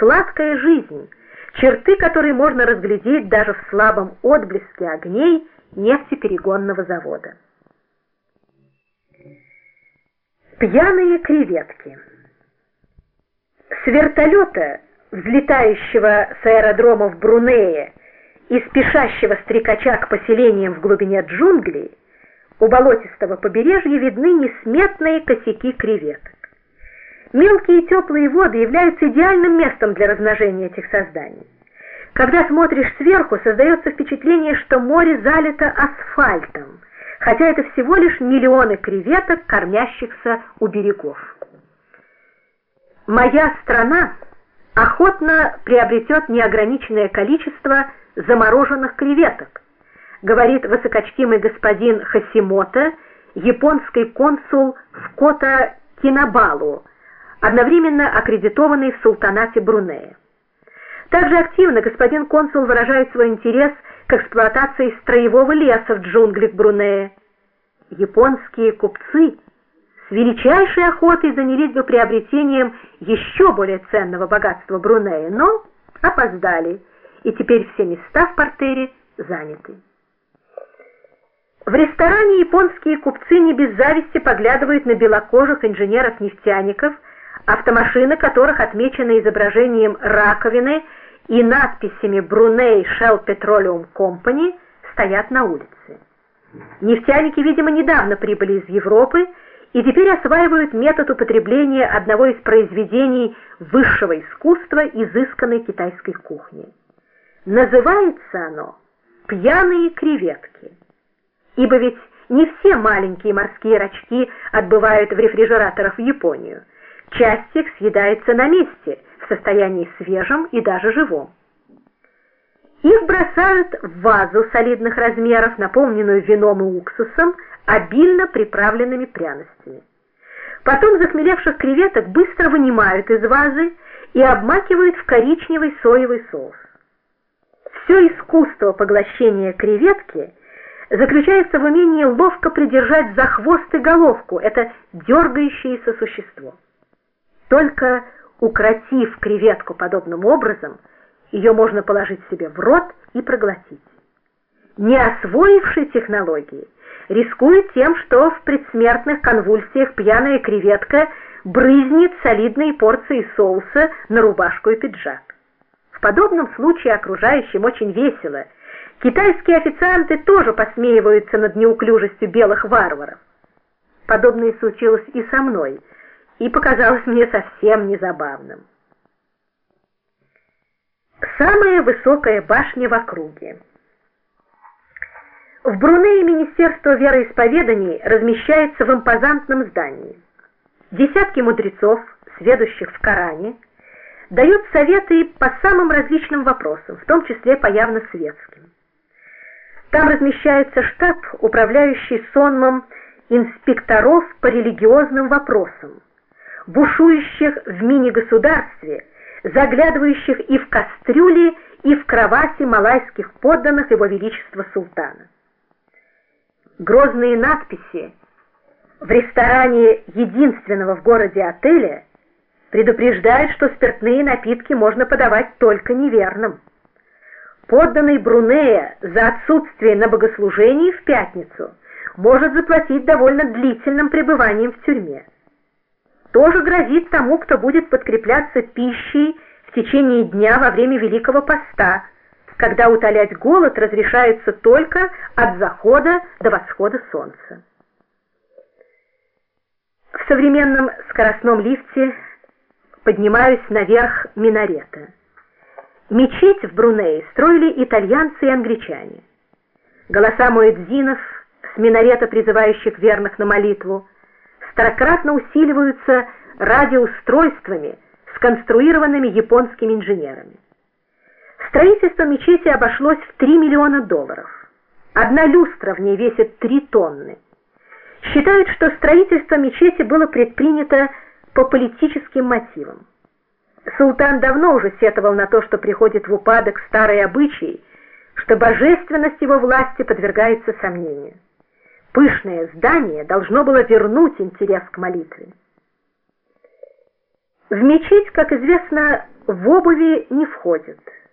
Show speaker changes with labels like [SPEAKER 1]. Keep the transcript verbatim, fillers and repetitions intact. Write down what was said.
[SPEAKER 1] сладкая жизнь, черты которой можно разглядеть даже в слабом отблеске огней нефтеперегонного завода. Пьяные креветки. С вертолета, взлетающего с аэродрома в Брунее и спешащего стрекача к поселениям в глубине джунглей, у болотистого побережья видны несметные косяки креветок. Мелкие теплые воды являются идеальным местом для размножения этих созданий. Когда смотришь сверху, создается впечатление, что море залито асфальтом, хотя это всего лишь миллионы креветок, кормящихся у берегов. Моя страна охотно приобретет неограниченное количество замороженных креветок, говорит высокочтимый господин Хасимото, японский консул в Кота-Кинабалу, одновременно аккредитованный в султанате Брунея. Также активно господин консул выражает свой интерес к эксплуатации строевого леса в джунглях Брунея. Японские купцы с величайшей охотой занялись бы приобретением еще более ценного богатства Брунея, но опоздали, и теперь все места в партере заняты. В ресторане японские купцы не без зависти поглядывают на белокожих инженеров-нефтяников, автомашины которых отмечены изображением раковины и надписями «Brunei Shell Petroleum Company» стоят на улице. Нефтяники, видимо, недавно прибыли из Европы и теперь осваивают метод употребления одного из произведений высшего искусства изысканной китайской кухни. Называется оно «Пьяные креветки», ибо ведь не все маленькие морские рачки отбывают в рефрижераторах в Японию. Часть их съедается на месте, в состоянии свежем и даже живом. Их бросают в вазу солидных размеров, наполненную вином и уксусом, обильно приправленными пряностями. Потом захмелевших креветок быстро вынимают из вазы и обмакивают в коричневый соевый соус. Все искусство поглощения креветки заключается в умении ловко придержать за хвост и головку это дергающееся существо. Только укротив креветку подобным образом, ее можно положить себе в рот и проглотить. Не освоивший технологии рискует тем, что в предсмертных конвульсиях пьяная креветка брызнет солидные порции соуса на рубашку и пиджак. В подобном случае окружающим очень весело. Китайские официанты тоже посмеиваются над неуклюжестью белых варваров. Подобное случилось и со мной, и показалось мне совсем незабавным. Самая высокая башня в округе. В Брунее Министерство вероисповеданий размещается в импозантном здании. Десятки мудрецов, сведущих в Коране, дают советы по самым различным вопросам, в том числе по явно светским. Там размещается штаб, управляющий сонмом инспекторов по религиозным вопросам, бушующих в мини-государстве, заглядывающих и в кастрюли, и в кровати малайских подданных его величества султана. Грозные надписи в ресторане единственного в городе отеля предупреждают, что спиртные напитки можно подавать только неверным. Подданный Брунея за отсутствие на богослужении в пятницу может заплатить довольно длительным пребыванием в тюрьме. Тоже грозит тому, кто будет подкрепляться пищей в течение дня во время Великого Поста, когда утолять голод разрешается только от захода до восхода солнца. В современном скоростном лифте поднимаюсь наверх минарета. Мечеть в Брунее строили итальянцы и англичане. Голоса муэдзинов с минарета, призывающих верных на молитву, стократно усиливаются радиоустройствами, сконструированными японскими инженерами. Строительство мечети обошлось в три миллиона долларов. Одна люстра в ней весит три тонны. Считают, что строительство мечети было предпринято по политическим мотивам. Султан давно уже сетовал на то, что приходит в упадок старые обычаи, что божественность его власти подвергается сомнению. Пышное здание должно было вернуть интерес к молитве. В мечеть, как известно, в обуви не входят.